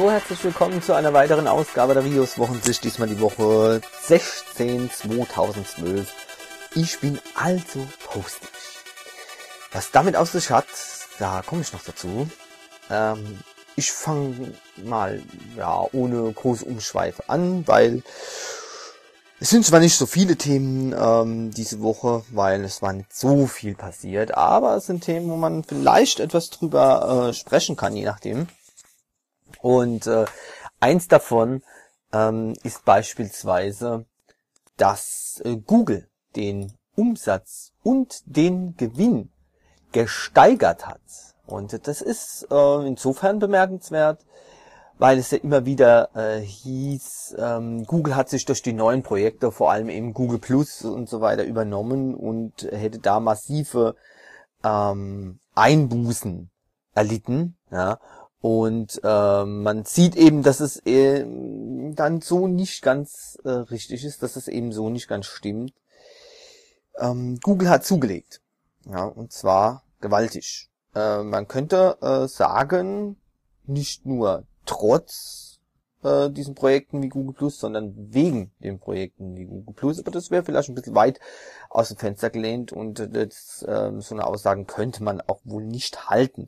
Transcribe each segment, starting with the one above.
Hallo, herzlich willkommen zu einer weiteren Ausgabe der Videos Wochensicht, diesmal die Woche 16 2012. Ich bin also postig. Was damit auf sich hat, da komme ich noch dazu. Ich fange mal ohne große Umschweife an, weil es sind zwar nicht so viele Themen diese Woche, weil es war nicht so viel passiert, aber es sind Themen, wo man vielleicht etwas drüber sprechen kann, je nachdem. Und eins davon ist beispielsweise, dass Google den Umsatz und den Gewinn gesteigert hat. Und das ist insofern bemerkenswert, weil es ja immer wieder hieß, Google hat sich durch die neuen Projekte, vor allem eben Google Plus und so weiter, übernommen und hätte da massive Einbußen erlitten, ja. Und man sieht eben, dass es dann so nicht ganz richtig ist, dass es eben so nicht ganz stimmt. Google hat zugelegt, ja, und zwar gewaltig. Man könnte sagen, nicht nur trotz diesen Projekten wie Google Plus, sondern wegen den Projekten wie Google Plus. Aber das wäre vielleicht ein bisschen weit aus dem Fenster gelehnt und so eine Aussagen könnte man auch wohl nicht halten.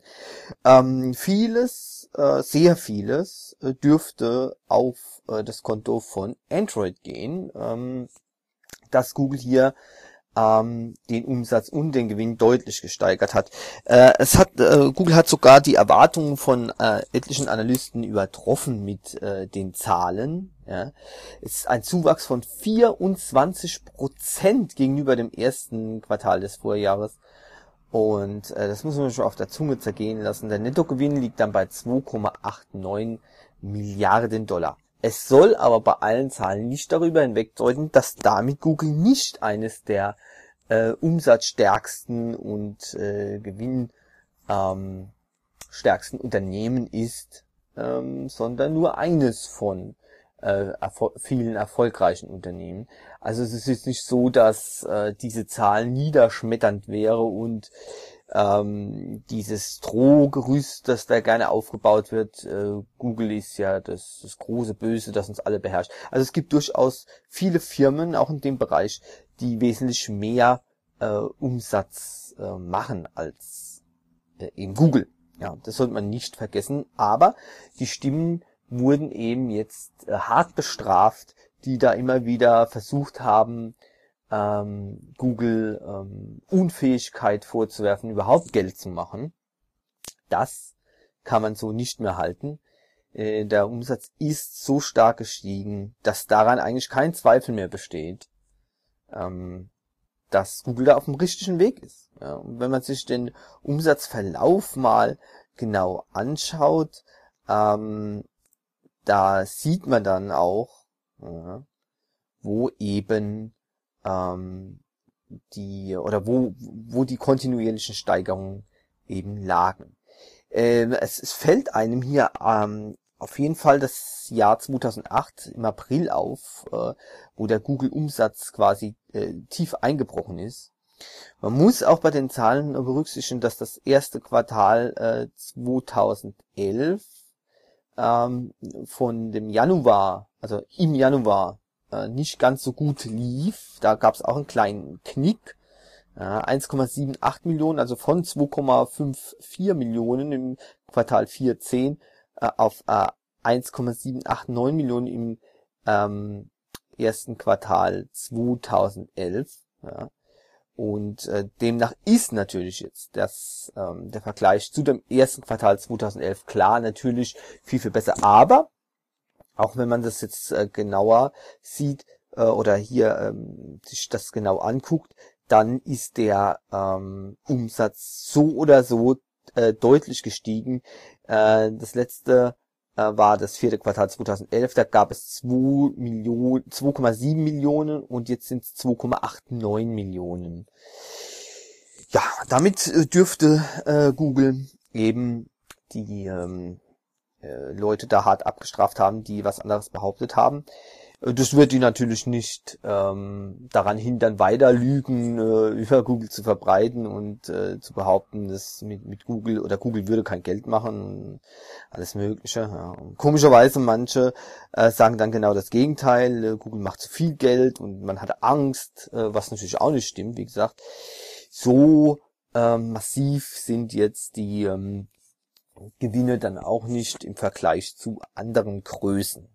Sehr vieles dürfte auf das Konto von Android gehen, dass Google hier den Umsatz und den Gewinn deutlich gesteigert hat. Google hat sogar die Erwartungen von etlichen Analysten übertroffen mit den Zahlen. Ja. Es ist ein Zuwachs von 24% gegenüber dem ersten Quartal des Vorjahres. Und das muss man schon auf der Zunge zergehen lassen. Der Nettogewinn liegt dann bei 2,89 Milliarden Dollar. Es soll aber bei allen Zahlen nicht darüber hinwegdeuten, dass damit Google nicht eines der umsatzstärksten und gewinnstärksten Unternehmen ist, sondern nur eines von vielen erfolgreichen Unternehmen. Also es ist jetzt nicht so, dass diese Zahl niederschmetternd wäre und dieses Drohgerüst, das da gerne aufgebaut wird, Google ist ja das große Böse, das uns alle beherrscht. Also es gibt durchaus viele Firmen, auch in dem Bereich, die wesentlich mehr Umsatz machen als eben Google. Ja, das sollte man nicht vergessen. Aber die Stimmen wurden eben jetzt hart bestraft, die da immer wieder versucht haben, Google Unfähigkeit vorzuwerfen, überhaupt Geld zu machen. Das kann man so nicht mehr halten. Der Umsatz ist so stark gestiegen, dass daran eigentlich kein Zweifel mehr besteht, dass Google da auf dem richtigen Weg ist. Ja, und wenn man sich den Umsatzverlauf mal genau anschaut, da sieht man dann auch, wo eben wo die kontinuierlichen Steigerungen eben lagen. Es fällt einem hier auf jeden Fall das Jahr 2008 im April auf, wo der Google-Umsatz quasi tief eingebrochen ist. Man muss auch bei den Zahlen berücksichtigen, dass das erste Quartal 2011 von dem Januar, also im Januar, nicht ganz so gut lief. Da gab es auch einen kleinen Knick. 1,78 Millionen, also von 2,54 Millionen im Quartal 4.10 auf 1,789 Millionen im ersten Quartal 2011. Ja. Und demnach ist natürlich jetzt der Vergleich zu dem ersten Quartal 2011 klar natürlich viel, viel besser. Aber auch wenn man das jetzt genauer sieht oder hier sich das genau anguckt, dann ist der Umsatz so oder so deutlich gestiegen. Das letzte war das vierte Quartal 2011, da gab es 2,7 Millionen und jetzt sind es 2,89 Millionen. Ja, damit dürfte Google eben die Leute da hart abgestraft haben, die was anderes behauptet haben. Das wird die natürlich nicht daran hindern, weiter Lügen über Google zu verbreiten und zu behaupten, dass mit Google oder Google würde kein Geld machen und alles Mögliche. Ja. Und komischerweise manche sagen dann genau das Gegenteil. Google macht zu viel Geld und man hat Angst, was natürlich auch nicht stimmt. Wie gesagt, so massiv sind jetzt die Gewinne dann auch nicht im Vergleich zu anderen Größen.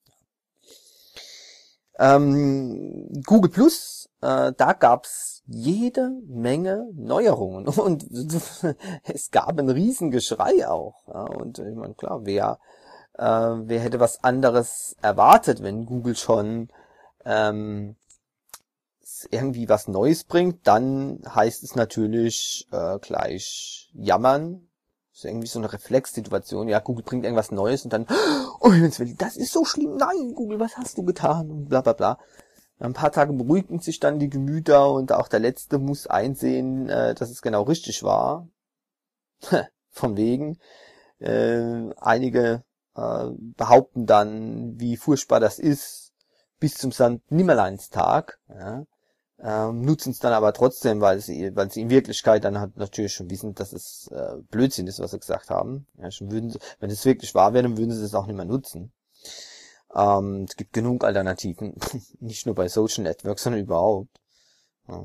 Google Plus, da gab's jede Menge Neuerungen und es gab ein Riesengeschrei auch. Ja, und ich meine, klar, wer hätte was anderes erwartet, wenn Google schon irgendwie was Neues bringt, dann heißt es natürlich gleich jammern. Das ist irgendwie so eine Reflexsituation. Ja, Google bringt irgendwas Neues und dann, oh, das ist so schlimm. Nein, Google, was hast du getan? Und bla bla bla. Ein paar Tage beruhigten sich dann die Gemüter und auch der Letzte muss einsehen, dass es genau richtig war. Von wegen. Einige behaupten dann, wie furchtbar das ist, bis zum Sankt-Nimmerleins-Tag. Ja. Nutzen es dann aber trotzdem, weil sie in Wirklichkeit dann halt natürlich schon wissen, dass es Blödsinn ist, was sie gesagt haben. Ja, wenn es wirklich wahr wäre, dann würden sie es auch nicht mehr nutzen. Es gibt genug Alternativen, nicht nur bei Social Networks, sondern überhaupt. Ja.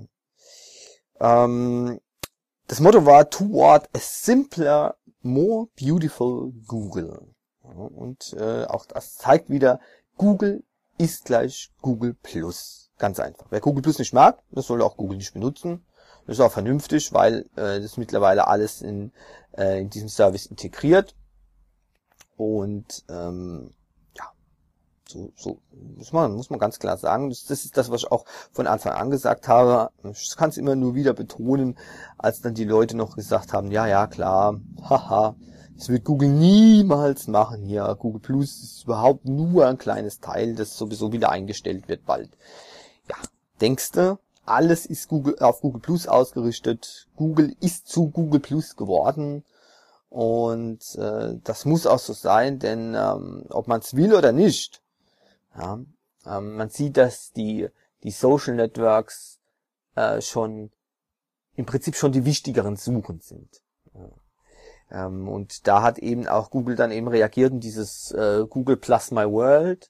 Das Motto war Toward a simpler, more beautiful Google. Ja, und auch das zeigt wieder, Google ist gleich Google Plus. Ganz einfach. Wer Google Plus nicht mag, das soll auch Google nicht benutzen. Das ist auch vernünftig, weil das mittlerweile alles in diesem Service integriert. Und ja, so muss man ganz klar sagen. Das ist das, was ich auch von Anfang an gesagt habe. Ich kann es immer nur wieder betonen, als dann die Leute noch gesagt haben, ja klar, haha, das wird Google niemals machen hier. Google Plus ist überhaupt nur ein kleines Teil, das sowieso wieder eingestellt wird bald. Ja, denkste, alles ist auf Google Plus ausgerichtet. Google ist zu Google Plus geworden. Und das muss auch so sein, denn ob man es will oder nicht, ja, man sieht, dass die Social Networks schon im Prinzip schon die wichtigeren Suchen sind. Ja. Und da hat eben auch Google dann eben reagiert und dieses Google Plus My World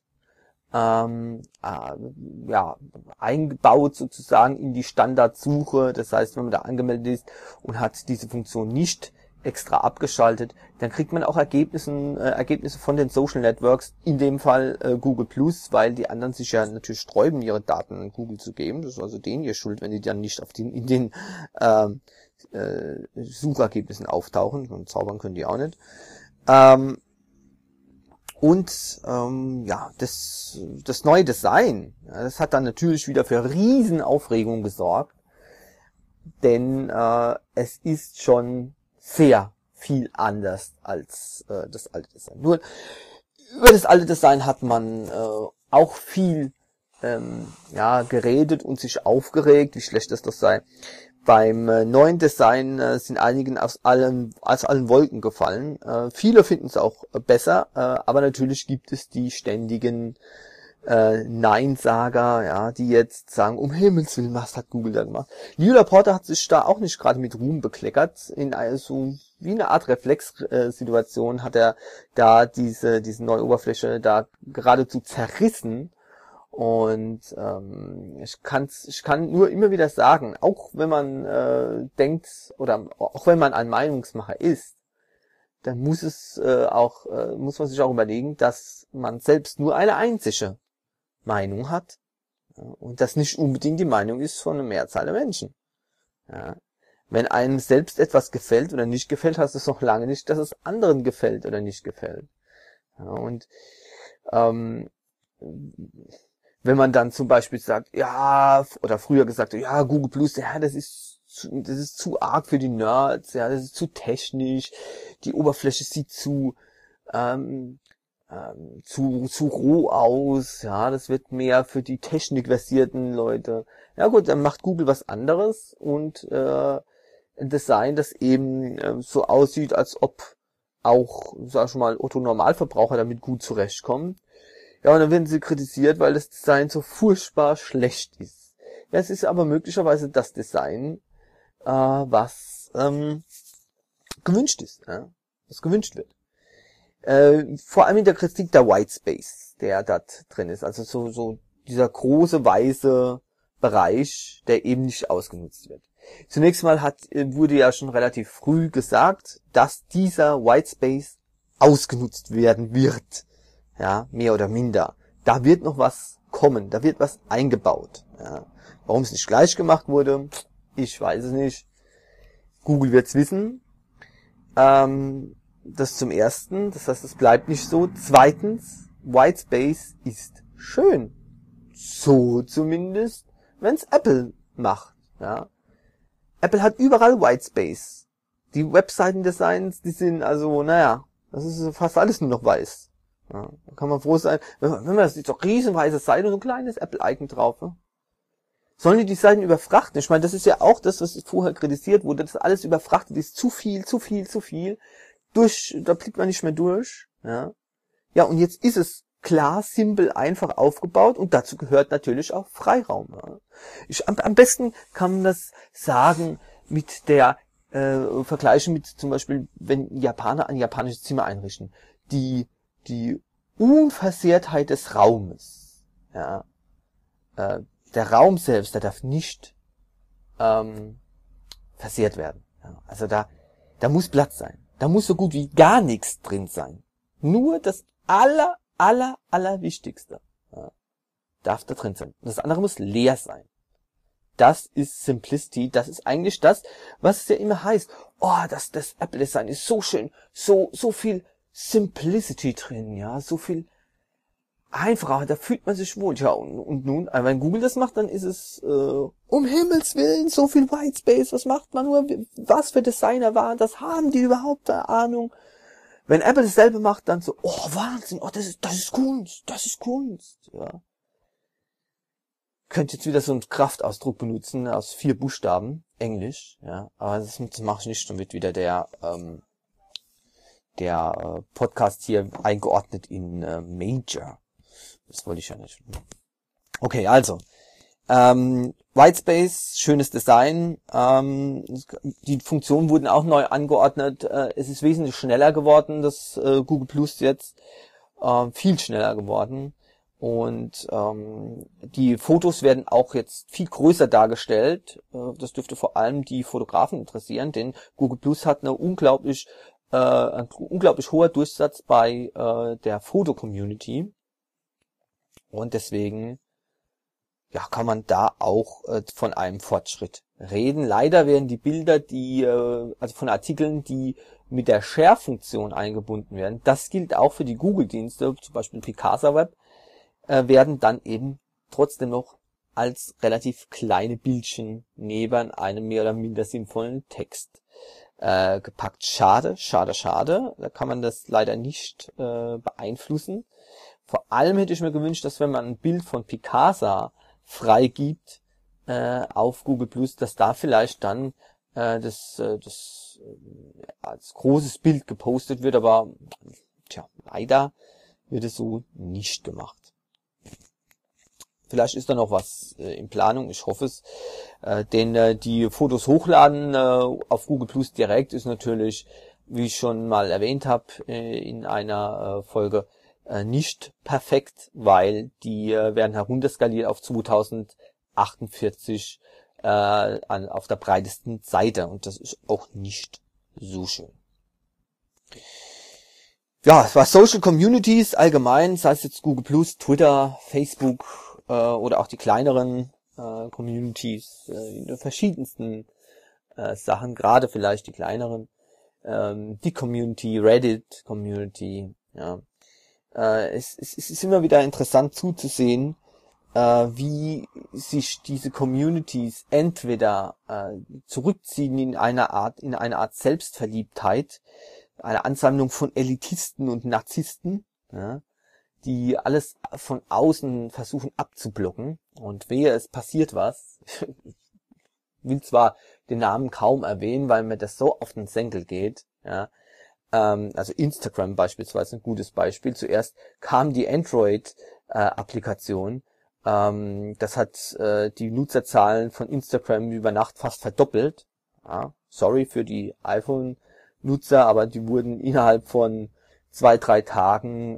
eingebaut sozusagen in die Standardsuche. Das heißt, wenn man da angemeldet ist und hat diese Funktion nicht extra abgeschaltet, dann kriegt man auch Ergebnisse von den Social Networks, in dem Fall Google Plus, weil die anderen sich ja natürlich sträuben, ihre Daten an Google zu geben. Das ist also denen ihr Schuld, wenn die dann nicht in den Suchergebnissen auftauchen. Und zaubern können die auch nicht. Das neue Design, ja, das hat dann natürlich wieder für Riesenaufregung gesorgt, denn es ist schon sehr viel anders als das alte Design. Nur über das alte Design hat man auch viel geredet und sich aufgeregt, wie schlecht das doch sei. Beim neuen Design sind einigen aus allen Wolken gefallen. Viele finden es auch besser, aber natürlich gibt es die ständigen Neinsager, ja, die jetzt sagen, um Himmels Willen, was hat Google da gemacht? Leo Laporte hat sich da auch nicht gerade mit Ruhm bekleckert. In so wie eine Art Reflex-Situation hat er da diese neue Oberfläche da geradezu zerrissen. Und ich kann nur immer wieder sagen, auch wenn man denkt oder auch wenn man ein Meinungsmacher ist, dann muss man sich auch überlegen, dass man selbst nur eine einzige Meinung hat, ja, und das nicht unbedingt die Meinung ist von einer Mehrzahl der Menschen. Ja. Wenn einem selbst etwas gefällt oder nicht gefällt, heißt es noch lange nicht, dass es anderen gefällt oder nicht gefällt. Ja, und wenn man dann zum Beispiel sagt, ja, oder früher gesagt, ja, Google Plus, ja, das ist zu arg für die Nerds, ja, das ist zu technisch, die Oberfläche sieht zu roh aus, ja, das wird mehr für die technikversierten Leute. Ja gut, dann macht Google was anderes und ein Design, das eben so aussieht, als ob auch, sag ich mal, Otto Normalverbraucher damit gut zurechtkommt. Ja, und dann werden sie kritisiert, weil das Design so furchtbar schlecht ist. Ja, es ist aber möglicherweise das Design, was gewünscht ist, ja? Was gewünscht wird. Vor allem in der Kritik der Whitespace, der dort drin ist. Also so dieser große weiße Bereich, der eben nicht ausgenutzt wird. Zunächst mal wurde ja schon relativ früh gesagt, dass dieser Whitespace ausgenutzt werden wird. Ja, mehr oder minder. Da wird noch was kommen, da wird was eingebaut. Ja. Warum es nicht gleich gemacht wurde, ich weiß es nicht. Google wird's wissen. Das zum Ersten, das heißt, es bleibt nicht so. Zweitens, Whitespace ist schön. So zumindest, wenn's Apple macht. Ja. Apple hat überall Whitespace. Die Webseitendesigns, die sind also, das ist fast alles nur noch weiß. Ja, da kann man froh sein, wenn man das sieht, so riesenweise Seite und so ein kleines Apple-Icon drauf. Ne? Sollen die Seiten überfrachten? Ich meine, das ist ja auch das, was vorher kritisiert wurde, dass alles überfrachtet ist. Zu viel. Da blickt man nicht mehr durch. Ja, und jetzt ist es klar, simpel, einfach aufgebaut und dazu gehört natürlich auch Freiraum. Ja. Am besten kann man das sagen mit der vergleichen mit zum Beispiel, wenn Japaner ein japanisches Zimmer einrichten. Die Unversehrtheit des Raumes. Ja. Der Raum selbst, der darf nicht versehrt werden. Ja. Also da muss Platz sein. Da muss so gut wie gar nichts drin sein. Nur das Allerwichtigste darf da drin sein. Das andere muss leer sein. Das ist Simplicity. Das ist eigentlich das, was es ja immer heißt. Oh, das Apple Design ist so schön. So viel Simplicity drin, ja. So viel einfacher. Da fühlt man sich wohl. Ja, und nun, wenn Google das macht, dann ist es, um Himmels Willen, so viel Whitespace. Was macht man nur? Was für Designer waren das? Haben die überhaupt eine Ahnung? Wenn Apple dasselbe macht, dann so, oh Wahnsinn, oh das ist Kunst, ja. Könnt jetzt wieder so einen Kraftausdruck benutzen aus 4 Buchstaben, Englisch, ja, aber das mache ich nicht, dann wird wieder der Podcast hier eingeordnet in Major. Das wollte ich ja nicht. Okay, also Whitespace, schönes Design. Die Funktionen wurden auch neu angeordnet. Es ist wesentlich schneller geworden, das Google Plus jetzt. Viel schneller geworden. Und die Fotos werden auch jetzt viel größer dargestellt. Das dürfte vor allem die Fotografen interessieren, denn Google Plus hat ein unglaublich hoher Durchsatz bei der Foto-Community. Und deswegen kann man da auch von einem Fortschritt reden. Leider werden die Bilder, also von Artikeln, die mit der Share-Funktion eingebunden werden, das gilt auch für die Google-Dienste, zum Beispiel Picasa Web, werden dann eben trotzdem noch als relativ kleine Bildchen neben einem mehr oder minder sinnvollen Text gepackt. Schade. Da kann man das leider nicht beeinflussen. Vor allem hätte ich mir gewünscht, dass wenn man ein Bild von Picasa freigibt auf Google Plus, dass da vielleicht dann das als großes Bild gepostet wird, aber leider wird es so nicht gemacht. Vielleicht ist da noch was in Planung, ich hoffe es, denn die Fotos hochladen auf Google Plus direkt ist natürlich, wie ich schon mal erwähnt habe in einer Folge, nicht perfekt, weil die werden herunterskaliert auf 2048 auf der breitesten Seite und das ist auch nicht so schön. Ja, es war Social Communities allgemein, sei es jetzt Google Plus, Twitter, Facebook oder auch die kleineren Communities in den verschiedensten Sachen, gerade vielleicht die kleineren, die Community, Reddit Community, ja. Es ist immer wieder interessant zuzusehen, wie sich diese Communities entweder zurückziehen in eine Art Selbstverliebtheit, eine Ansammlung von Elitisten und Narzissten, ja, die alles von außen versuchen abzublocken. Und wehe, es passiert was. Ich will zwar den Namen kaum erwähnen, weil mir das so auf den Senkel geht, ja. Also Instagram beispielsweise ein gutes Beispiel. Zuerst kam die Android Applikation. Das hat die Nutzerzahlen von Instagram über Nacht fast verdoppelt. Ja, sorry für die iPhone-Nutzer, aber die wurden innerhalb von 2-3 Tagen,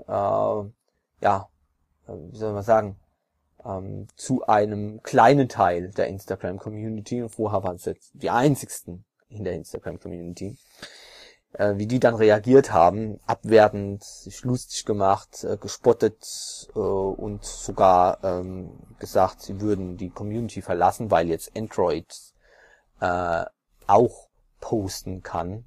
wie soll man sagen, zu einem kleinen Teil der Instagram-Community. Und vorher waren es jetzt die einzigsten in der Instagram-Community. Wie die dann reagiert haben, abwertend, sich lustig gemacht, gespottet und sogar gesagt, sie würden die Community verlassen, weil jetzt Android auch posten kann.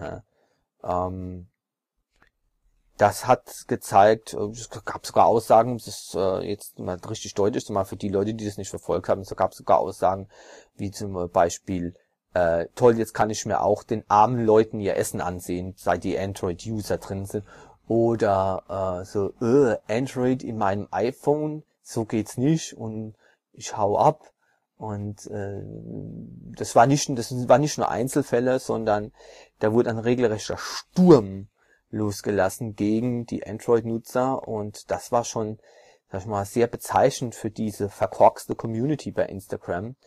Das hat gezeigt, es gab sogar Aussagen, das ist jetzt mal richtig deutlich, mal für die Leute, die das nicht verfolgt haben, es gab sogar Aussagen, wie zum Beispiel, toll, jetzt kann ich mir auch den armen Leuten ihr Essen ansehen, seit die Android-User drin sind. Oder Android in meinem iPhone, so geht's nicht und ich hau ab. Und das war nicht nur Einzelfälle, sondern da wurde ein regelrechter Sturm losgelassen gegen die Android-Nutzer und das war schon, sag ich mal, sehr bezeichnend für diese verkorkste Community bei Instagram.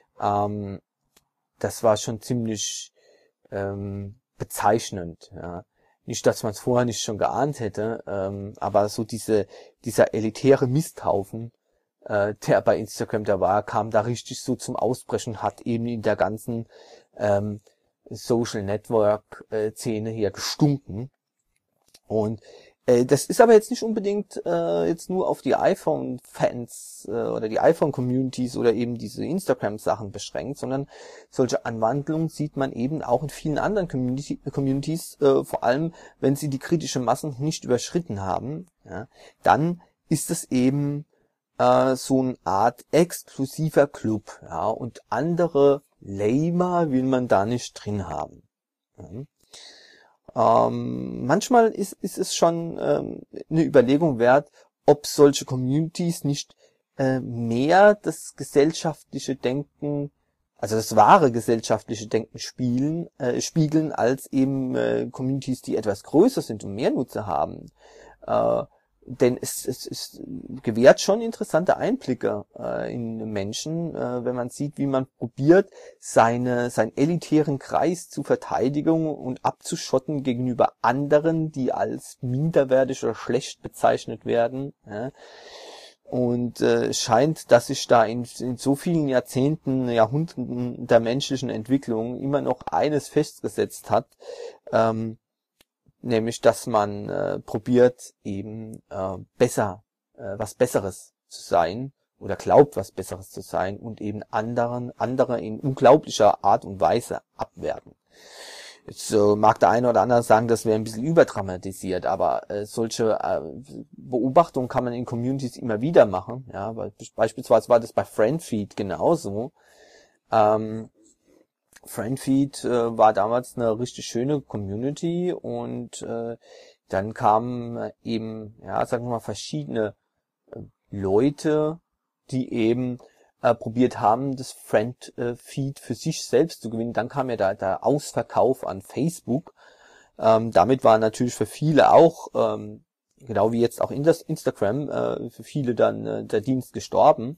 Das war schon ziemlich bezeichnend. Ja. Nicht, dass man es vorher nicht schon geahnt hätte, aber so dieser elitäre Misthaufen, der bei Instagram da war, kam da richtig so zum Ausbrechen, hat eben in der ganzen Social Network Szene hier gestunken. Und das ist aber jetzt nicht unbedingt jetzt nur auf die iPhone-Fans oder die iPhone-Communities oder eben diese Instagram-Sachen beschränkt, sondern solche Anwandlungen sieht man eben auch in vielen anderen Communities, vor allem wenn sie die kritische Masse nicht überschritten haben. Ja, dann ist es eben so eine Art exklusiver Club, ja, und andere Lamer will man da nicht drin haben. Ja. Manchmal ist es schon eine Überlegung wert, ob solche Communities nicht mehr das gesellschaftliche Denken, also das wahre gesellschaftliche Denken spiegeln, als eben Communities, die etwas größer sind und mehr Nutzer haben. Denn es gewährt schon interessante Einblicke in Menschen, wenn man sieht, wie man probiert, seinen elitären Kreis zu verteidigen und abzuschotten gegenüber anderen, die als minderwertig oder schlecht bezeichnet werden. Ja. Und scheint, dass sich da in so vielen Jahrzehnten, Jahrhunderten der menschlichen Entwicklung immer noch eines festgesetzt hat, nämlich, dass man probiert, eben was Besseres zu sein oder glaubt, was Besseres zu sein und eben andere in unglaublicher Art und Weise abwerten. Jetzt mag der eine oder andere sagen, das wäre ein bisschen überdramatisiert, aber solche Beobachtungen kann man in Communities immer wieder machen. Ja, weil beispielsweise war das bei Friendfeed genauso. Friendfeed war damals eine richtig schöne Community und dann kamen eben, sagen wir mal, verschiedene Leute, die eben probiert haben, das Friendfeed für sich selbst zu gewinnen. Dann kam ja der Ausverkauf an Facebook. Damit war natürlich für viele auch, genau wie jetzt auch in das Instagram, für viele dann der Dienst gestorben.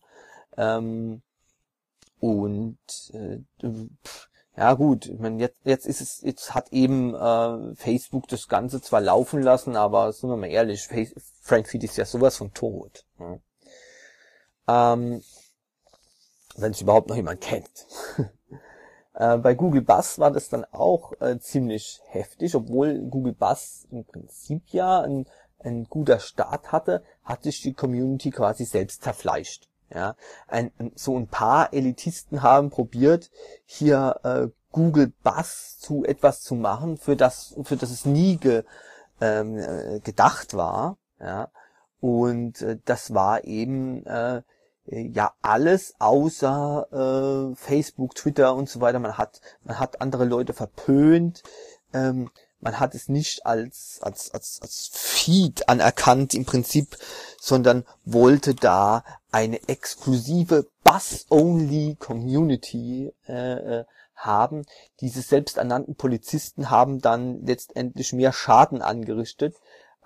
Ja gut, ich meine, jetzt hat eben Facebook das Ganze zwar laufen lassen, aber sind wir mal ehrlich, Friendfeed ist ja sowas von tot. Ja. Wenn es überhaupt noch jemand kennt. Bei Google Buzz war das dann auch ziemlich heftig, obwohl Google Buzz im Prinzip ja ein guter Start hatte, hat sich die Community quasi selbst zerfleischt. Ja, so ein paar Elitisten haben probiert, hier Google Buzz zu etwas zu machen, für das es nie gedacht war. Ja, und das war eben alles außer Facebook, Twitter und so weiter. Man hat andere Leute verpönt. Man hat es nicht als Feed anerkannt im Prinzip, sondern wollte da eine exklusive Buzz-Only-Community haben. Diese selbsternannten Polizisten haben dann letztendlich mehr Schaden angerichtet,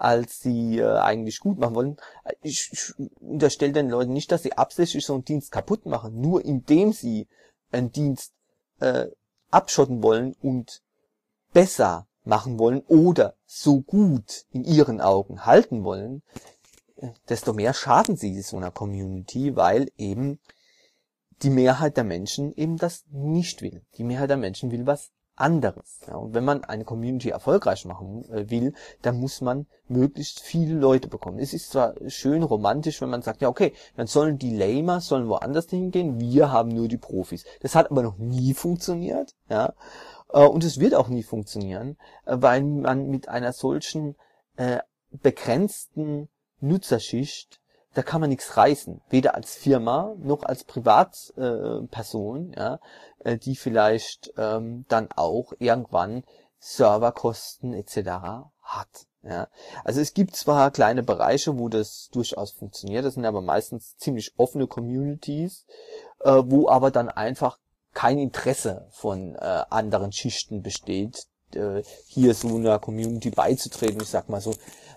als sie eigentlich gut machen wollen. Ich unterstelle den Leuten nicht, dass sie absichtlich so einen Dienst kaputt machen, nur indem sie einen Dienst abschotten wollen und besser machen wollen oder so gut in ihren Augen halten wollen, desto mehr schaden sie so einer Community, weil eben die Mehrheit der Menschen eben das nicht will. Die Mehrheit der Menschen will was anderes. Ja, und wenn man eine Community erfolgreich machen will, dann muss man möglichst viele Leute bekommen. Es ist zwar schön romantisch, wenn man sagt, ja okay, dann sollen die Lamer woanders hingehen, wir haben nur die Profis. Das hat aber noch nie funktioniert, ja, und es wird auch nie funktionieren, weil man mit einer solchen begrenzten Nutzerschicht, da kann man nichts reißen, weder als Firma noch als Privatperson, ja, die vielleicht dann auch irgendwann Serverkosten etc. hat. Ja. Also es gibt zwar kleine Bereiche, wo das durchaus funktioniert, das sind aber meistens ziemlich offene Communities, wo aber dann einfach kein Interesse von anderen Schichten besteht, hier so einer Community beizutreten. Ich sag mal so,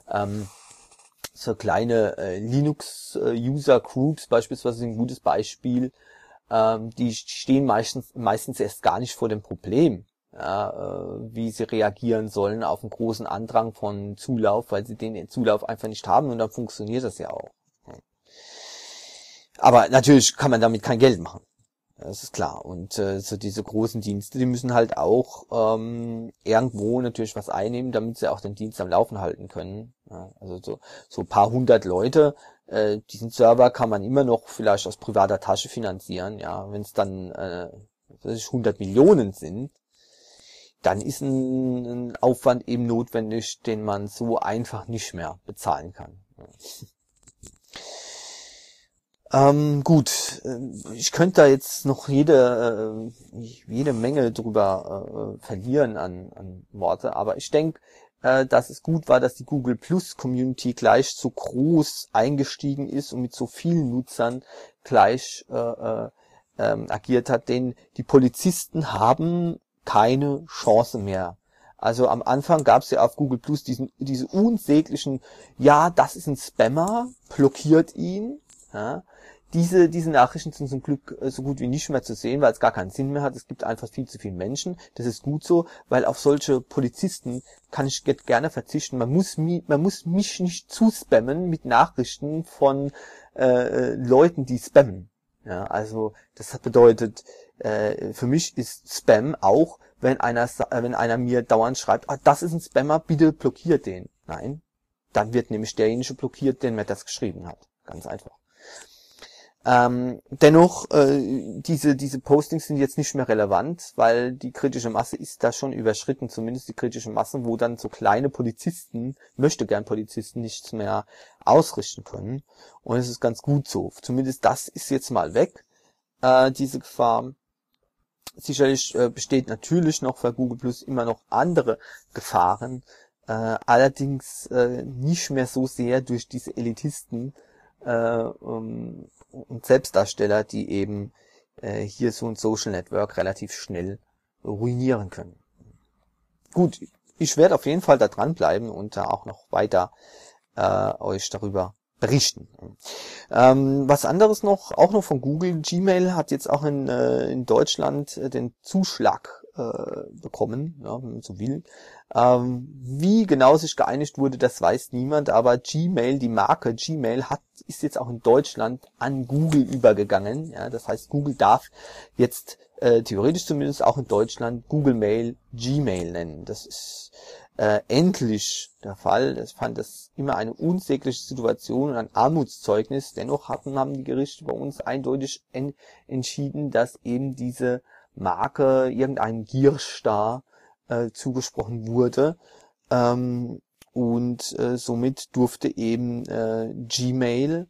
so kleine Linux-User-Groups beispielsweise sind ein gutes Beispiel. Die stehen meistens erst gar nicht vor dem Problem, ja, wie sie reagieren sollen auf einen großen Andrang von Zulauf, weil sie den Zulauf einfach nicht haben und dann funktioniert das ja auch. Aber natürlich kann man damit kein Geld machen. Das ist klar. Und so diese großen Dienste, die müssen halt auch irgendwo natürlich was einnehmen, damit sie auch den Dienst am Laufen halten können. Ja, also so ein paar hundert Leute, diesen Server kann man immer noch vielleicht aus privater Tasche finanzieren. Ja, wenn es dann 100 Millionen sind, dann ist ein Aufwand eben notwendig, den man so einfach nicht mehr bezahlen kann. Ja. Gut, ich könnte da jetzt noch jede Menge drüber verlieren an Worte, aber ich denke, dass es gut war, dass die Google Plus Community gleich so groß eingestiegen ist und mit so vielen Nutzern gleich agiert hat, denn die Polizisten haben keine Chance mehr. Also am Anfang gab es ja auf Google Plus diese unsäglichen, ja, das ist ein Spammer, blockiert ihn, ja. Diese Nachrichten sind zum Glück so gut wie nicht mehr zu sehen, weil es gar keinen Sinn mehr hat. Es gibt einfach viel zu viele Menschen. Das ist gut so, weil auf solche Polizisten kann ich gerne verzichten. Man muss mich nicht zuspammen mit Nachrichten von Leuten, die spammen. Ja, also das bedeutet, für mich ist Spam auch, wenn einer mir dauernd schreibt, das ist ein Spammer, bitte blockiert den. Nein, dann wird nämlich derjenige blockiert, der mir das geschrieben hat. Ganz einfach. Dennoch, diese Postings sind jetzt nicht mehr relevant, weil die kritische Masse ist da schon überschritten, zumindest die kritische Masse, wo dann so kleine Polizisten, möchtegern Polizisten, nichts mehr ausrichten können. Und es ist ganz gut so. Zumindest das ist jetzt mal weg, diese Gefahr. Sicherlich besteht natürlich noch für Google Plus immer noch andere Gefahren, allerdings nicht mehr so sehr durch diese Elitisten, und Selbstdarsteller, die eben hier so ein Social Network relativ schnell ruinieren können. Gut, ich werde auf jeden Fall da dranbleiben und da auch noch weiter euch darüber berichten. Was anderes noch, auch noch von Google, Gmail hat jetzt auch in Deutschland den Zuschlag bekommen, ja, wenn man so will. Wie genau sich geeinigt wurde, das weiß niemand, aber Gmail, die Marke Gmail ist jetzt auch in Deutschland an Google übergegangen. Ja, das heißt, Google darf jetzt theoretisch zumindest auch in Deutschland Google Mail Gmail nennen. Das ist endlich der Fall. Ich fand das immer eine unsägliche Situation und ein Armutszeugnis. Dennoch haben die Gerichte bei uns eindeutig entschieden, dass eben diese Marke irgendeinem Gierstar zugesprochen wurde, und somit durfte eben Gmail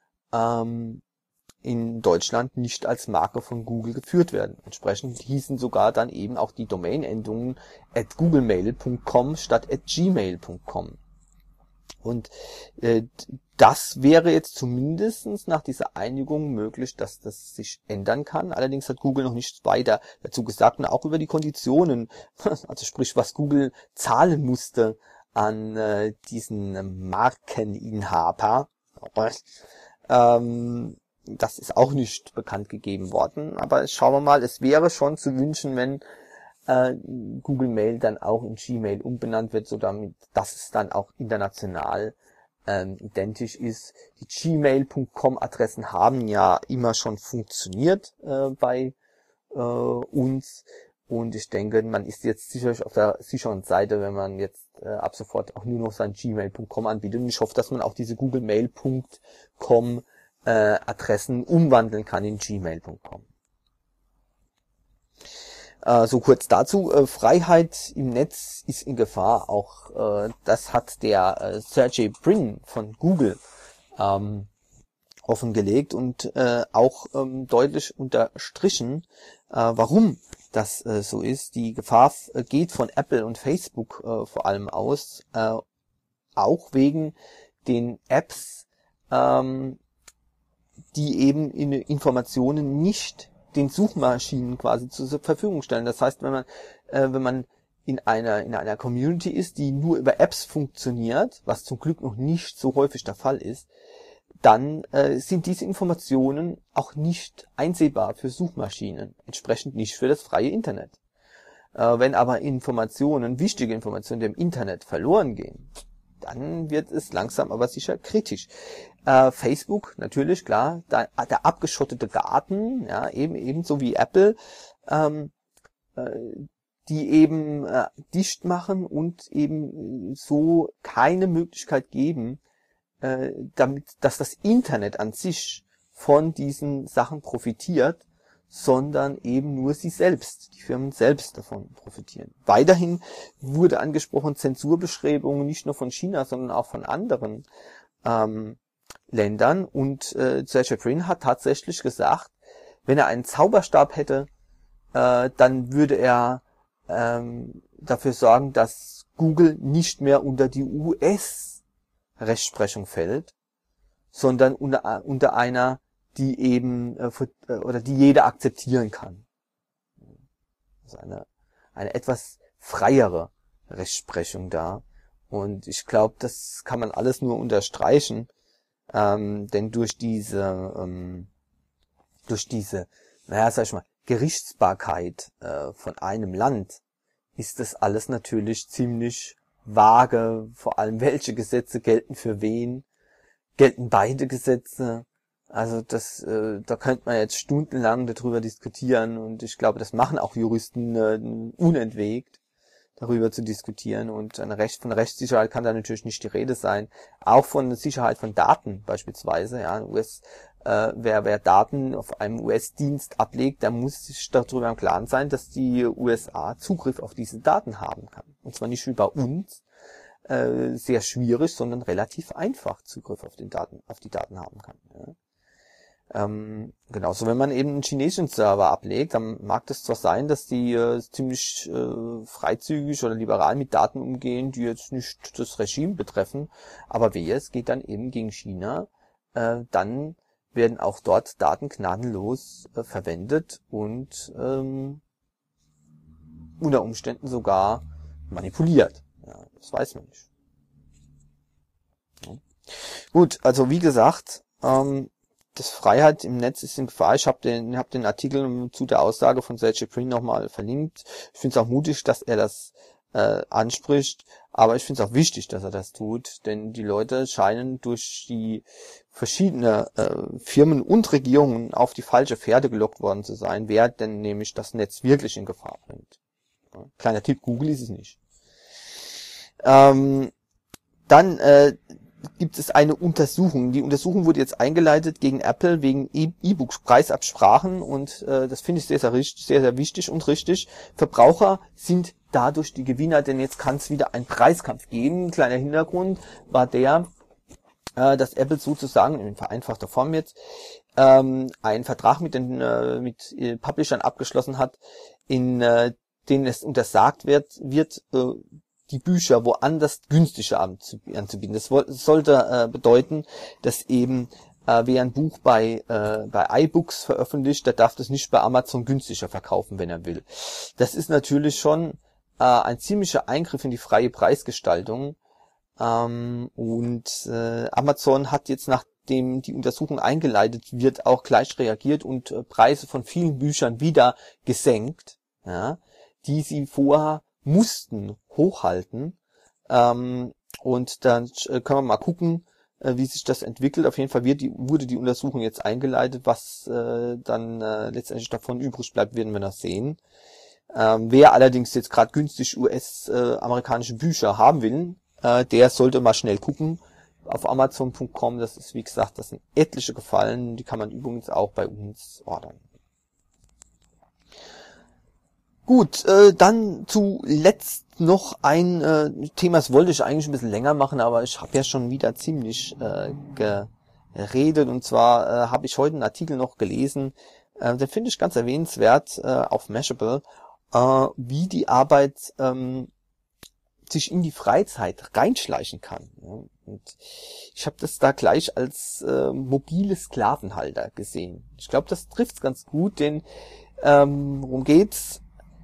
in Deutschland nicht als Marke von Google geführt werden. Entsprechend hießen sogar dann eben auch die Domain-Endungen @googlemail.com statt @gmail.com. Und das wäre jetzt zumindest nach dieser Einigung möglich, dass das sich ändern kann. Allerdings hat Google noch nichts weiter dazu gesagt und auch über die Konditionen, also sprich, was Google zahlen musste diesen Markeninhaber. Das ist auch nicht bekannt gegeben worden, aber schauen wir mal, es wäre schon zu wünschen, wenn Google Mail dann auch in Gmail umbenannt wird, so damit, dass es dann auch international identisch ist. Die gmail.com Adressen haben ja immer schon funktioniert bei uns, und ich denke, man ist jetzt sicherlich auf der sicheren Seite, wenn man jetzt ab sofort auch nur noch sein gmail.com anbietet, und ich hoffe, dass man auch diese googlemail.com Adressen umwandeln kann in gmail.com. So kurz dazu, Freiheit im Netz ist in Gefahr. Auch das hat der Sergey Brin von Google offengelegt und auch deutlich unterstrichen, warum das so ist. Die Gefahr geht von Apple und Facebook vor allem aus, auch wegen den Apps, die eben Informationen nicht den Suchmaschinen quasi zur Verfügung stellen. Das heißt, wenn man in einer Community ist, die nur über Apps funktioniert, was zum Glück noch nicht so häufig der Fall ist, dann sind diese Informationen auch nicht einsehbar für Suchmaschinen, entsprechend nicht für das freie Internet. Wenn aber wichtige Informationen im Internet verloren gehen, dann wird es langsam aber sicher kritisch. Facebook, natürlich, klar, der abgeschottete Garten, ja, ebenso wie Apple, die eben dicht machen und eben so keine Möglichkeit geben, dass das Internet an sich von diesen Sachen profitiert, sondern eben nur sie selbst, die Firmen selbst davon profitieren. Weiterhin wurde angesprochen, Zensurbestrebungen nicht nur von China, sondern auch von anderen Ländern, und Sergey Brin hat tatsächlich gesagt, wenn er einen Zauberstab hätte, dann würde er dafür sorgen, dass Google nicht mehr unter die US-Rechtsprechung fällt, sondern unter einer, die eben oder die jeder akzeptieren kann. Also eine etwas freiere Rechtsprechung da. Und ich glaube, das kann man alles nur unterstreichen, denn durch diese, sag ich mal, Gerichtsbarkeit von einem Land ist das alles natürlich ziemlich vage, vor allem welche Gesetze gelten für wen, gelten beide Gesetze. Also da könnte man jetzt stundenlang darüber diskutieren, und ich glaube, das machen auch Juristen unentwegt, darüber zu diskutieren, und von Rechtssicherheit kann da natürlich nicht die Rede sein. Auch von der Sicherheit von Daten beispielsweise, ja, wer Daten auf einem US-Dienst ablegt, der muss sich darüber im Klaren sein, dass die USA Zugriff auf diese Daten haben kann. Und zwar nicht wie bei uns sehr schwierig, sondern relativ einfach Zugriff auf die Daten haben kann. Ja. Genauso, wenn man eben einen chinesischen Server ablegt, dann mag es zwar sein, dass die ziemlich freizügig oder liberal mit Daten umgehen, die jetzt nicht das Regime betreffen, aber wehe, es geht dann eben gegen China, dann werden auch dort Daten gnadenlos verwendet und unter Umständen sogar manipuliert. Ja, das weiß man nicht. Ja. Gut, also wie gesagt, das Freiheit im Netz ist in Gefahr. Ich habe den Artikel zu der Aussage von Sergey Brin nochmal verlinkt. Ich finde es auch mutig, dass er das anspricht, aber ich finde es auch wichtig, dass er das tut, denn die Leute scheinen durch die verschiedene Firmen und Regierungen auf die falsche Fährte gelockt worden zu sein, wer denn nämlich das Netz wirklich in Gefahr bringt. Ja, kleiner Tipp, Google ist es nicht. Dann gibt es eine Untersuchung. Die Untersuchung wurde jetzt eingeleitet gegen Apple wegen E-Books-Preisabsprachen, und das finde ich sehr, sehr wichtig und richtig. Verbraucher sind dadurch die Gewinner, denn jetzt kann es wieder einen Preiskampf geben. Kleiner Hintergrund war der, dass Apple sozusagen in vereinfachter Form jetzt einen Vertrag mit Publishern abgeschlossen hat, in denen es untersagt wird die Bücher woanders günstiger anzubieten. Das sollte bedeuten, dass eben wer ein Buch bei iBooks veröffentlicht, der darf das nicht bei Amazon günstiger verkaufen, wenn er will. Das ist natürlich schon ein ziemlicher Eingriff in die freie Preisgestaltung, Amazon hat jetzt, nachdem die Untersuchung eingeleitet wird, auch gleich reagiert und Preise von vielen Büchern wieder gesenkt, ja, die sie vorher mussten hochhalten. Und dann können wir mal gucken, wie sich das entwickelt. Auf jeden Fall wurde die Untersuchung jetzt eingeleitet. Was dann letztendlich davon übrig bleibt, werden wir noch sehen. Wer allerdings jetzt gerade günstig US-amerikanische Bücher haben will, der sollte mal schnell gucken auf Amazon.com. Das ist, wie gesagt, das sind etliche gefallen. Die kann man übrigens auch bei uns ordern. Gut, dann zuletzt noch ein Thema, das wollte ich eigentlich ein bisschen länger machen, aber ich habe ja schon wieder ziemlich geredet. Und zwar habe ich heute einen Artikel noch gelesen, den finde ich ganz erwähnenswert auf Mashable, wie die Arbeit sich in die Freizeit reinschleichen kann. Ja. Und ich habe das da gleich als mobile Sklavenhalter gesehen. Ich glaube, das trifft's ganz gut, denn worum geht's?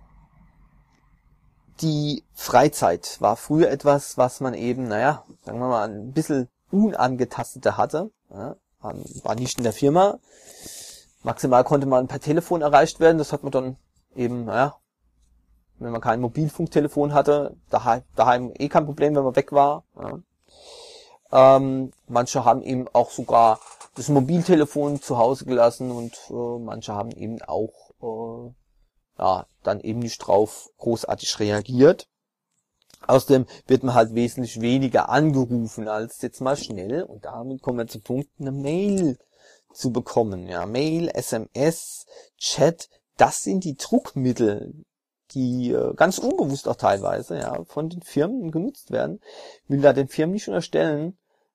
Die Freizeit war früher etwas, was man eben, sagen wir mal, ein bisschen unangetasteter hatte. Ja, war nicht in der Firma. Maximal konnte man per Telefon erreicht werden. Das hat man dann eben, wenn man kein Mobilfunktelefon hatte, daheim kein Problem, wenn man weg war. Ja. Manche haben eben auch sogar das Mobiltelefon zu Hause gelassen und manche haben eben auch dann eben nicht drauf großartig reagiert. Außerdem wird man halt wesentlich weniger angerufen als jetzt mal schnell. Und damit kommen wir zum Punkt, eine Mail zu bekommen. Ja, Mail, SMS, Chat, das sind die Druckmittel, die ganz unbewusst auch teilweise von den Firmen genutzt werden. Ich will da den Firmen nicht unterstellen,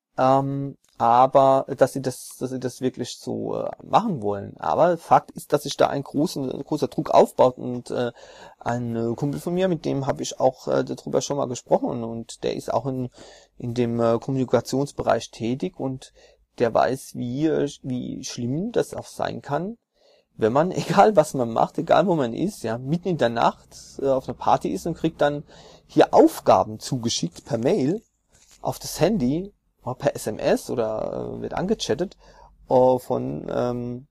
aber dass sie das wirklich so machen wollen. Aber Fakt ist, dass sich da ein großer Druck aufbaut und ein Kumpel von mir, mit dem habe ich auch darüber schon mal gesprochen und der ist auch in dem Kommunikationsbereich tätig und der weiß, wie schlimm das auch sein kann, wenn man, egal was man macht, egal wo man ist, mitten in der Nacht auf einer Party ist und kriegt dann hier Aufgaben zugeschickt per Mail auf das Handy, per SMS oder wird angechattet von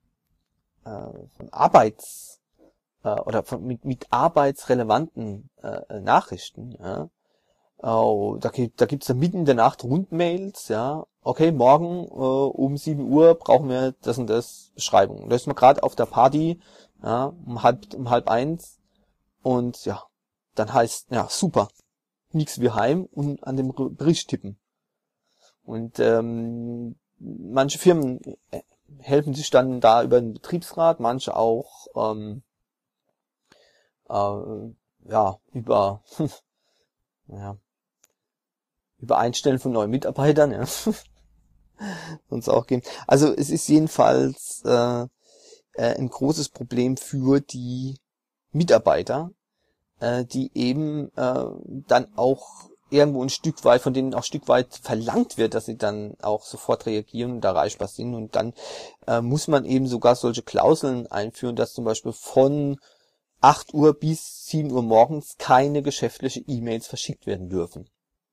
Arbeits oder mit arbeitsrelevanten Nachrichten. Ja. Da gibt's dann mitten in der Nacht Rundmails. Okay, morgen um 7 Uhr brauchen wir das und das Beschreibung. Da ist man gerade auf der Party, um halb eins und dann heißt super, nix wie heim und an dem Bericht tippen. Und manche Firmen helfen sich dann da über den Betriebsrat, manche auch über über Einstellen von neuen Mitarbeitern, sonst auch gehen. Also es ist jedenfalls ein großes Problem für die Mitarbeiter, die eben dann auch irgendwo von denen auch ein Stück weit verlangt wird, dass sie dann auch sofort reagieren und erreichbar sind. Und dann muss man eben sogar solche Klauseln einführen, dass zum Beispiel von 8 Uhr bis 7 Uhr morgens keine geschäftliche E-Mails verschickt werden dürfen.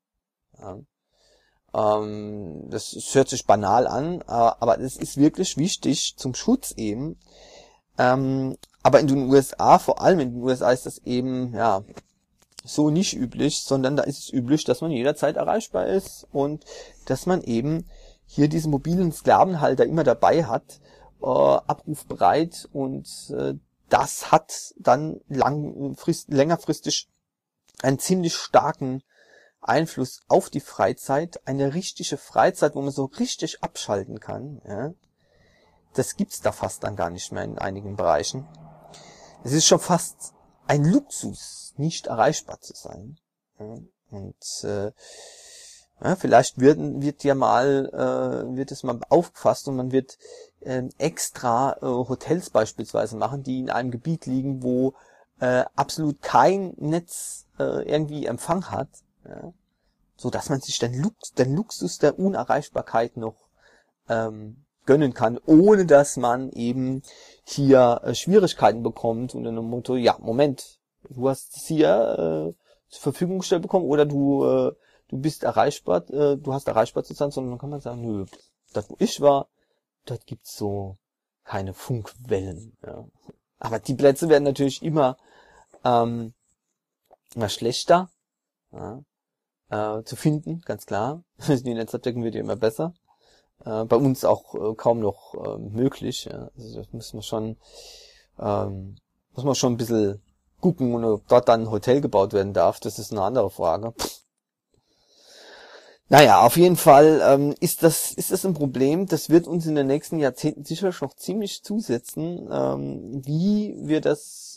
Das hört sich banal an, aber es ist wirklich wichtig zum Schutz eben. Aber in den USA, vor allem in den USA, ist das eben so nicht üblich, sondern da ist es üblich, dass man jederzeit erreichbar ist und dass man eben hier diesen mobilen Sklavenhalter immer dabei hat, abrufbereit, und das hat dann längerfristig einen ziemlich starken Einfluss auf die Freizeit, eine richtige Freizeit, wo man so richtig abschalten kann. Ja. Das gibt's da fast dann gar nicht mehr in einigen Bereichen. Es ist schon fast ein Luxus, nicht erreichbar zu sein. Ja. Und vielleicht wird es mal aufgefasst und man wird extra Hotels beispielsweise machen, die in einem Gebiet liegen, wo absolut kein Netz irgendwie Empfang hat. Ja, so dass man sich den Luxus der Unerreichbarkeit noch gönnen kann, ohne dass man eben hier Schwierigkeiten bekommt und in einem Motto, Moment, du hast es hier zur Verfügung gestellt bekommen oder du du bist erreichbar, du hast erreichbar zu sein, sondern dann kann man sagen, nö, dort wo ich war, dort gibt's so keine Funkwellen. Ja. Aber die Plätze werden natürlich immer schlechter, ja, zu finden, ganz klar. Die Netzabdeckung wird ja immer besser. Bei uns auch kaum noch möglich. Ja. Also das muss man schon ein bisschen gucken, und ob dort dann ein Hotel gebaut werden darf, das ist eine andere Frage. Naja, auf jeden Fall ist das ein Problem. Das wird uns in den nächsten Jahrzehnten sicherlich noch ziemlich zusetzen, wie wir das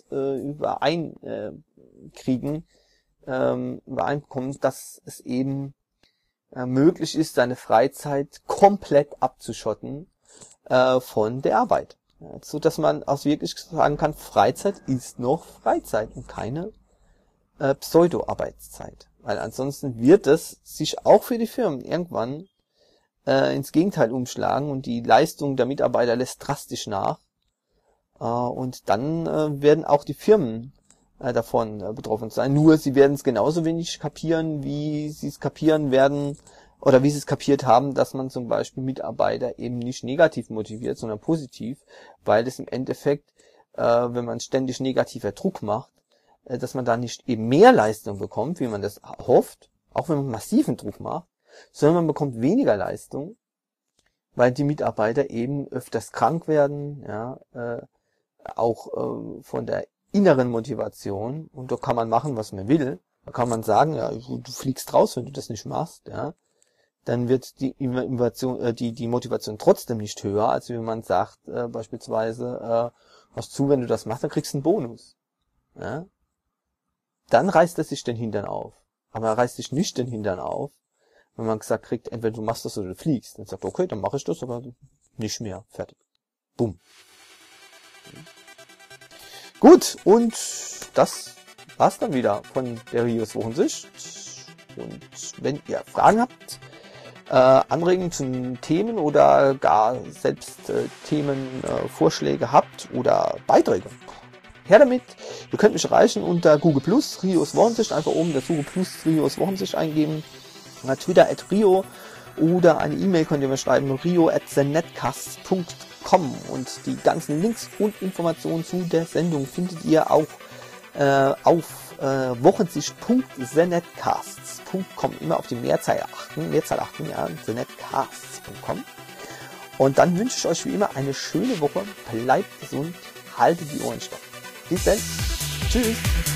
übereinkommen, dass es eben möglich ist, seine Freizeit komplett abzuschotten von der Arbeit. Ja, so dass man auch wirklich sagen kann, Freizeit ist noch Freizeit und keine Pseudo-Arbeitszeit. Weil ansonsten wird es sich auch für die Firmen irgendwann ins Gegenteil umschlagen und die Leistung der Mitarbeiter lässt drastisch nach. Und dann werden auch die Firmen davon betroffen sein. Nur sie werden es genauso wenig kapieren, wie sie es kapieren werden oder wie sie es kapiert haben, dass man zum Beispiel Mitarbeiter eben nicht negativ motiviert, sondern positiv, weil es im Endeffekt, wenn man ständig negativer Druck macht, dass man da nicht eben mehr Leistung bekommt, wie man das hofft, auch wenn man massiven Druck macht, sondern man bekommt weniger Leistung, weil die Mitarbeiter eben öfters krank werden, ja, auch von der inneren Motivation, und da kann man machen, was man will. Da kann man sagen, ja, du fliegst raus, wenn du das nicht machst, ja. Dann wird die Motivation trotzdem nicht höher, als wenn man sagt, beispielsweise, was zu, wenn du das machst, dann kriegst du einen Bonus. Ja. Dann reißt er sich den Hintern auf. Aber er reißt sich nicht den Hintern auf, wenn man gesagt kriegt, entweder du machst das oder du fliegst. Dann sagt er, okay, dann mache ich das, aber nicht mehr. Fertig. Bumm. Gut, und das war's dann wieder von der Rios Wochensicht. Und wenn ihr Fragen habt, Anregungen zu Themen oder gar selbst Themenvorschläge habt oder Beiträge, her damit. Ihr könnt mich erreichen unter Google Plus, Rios Wochensicht, einfach oben das Google Plus Rios Wochensicht eingeben, Twitter @Rio, oder eine E-Mail könnt ihr mir schreiben, rio@thenetcast.com, und die ganzen Links und Informationen zu der Sendung findet ihr auch auf wochensicht.thenetcasts.com, immer auf die Mehrzahl achten, ja, thenetcasts.com. Und dann wünsche ich euch wie immer eine schöne Woche, bleibt gesund, haltet die Ohren steif. Bis dann. Tschüss.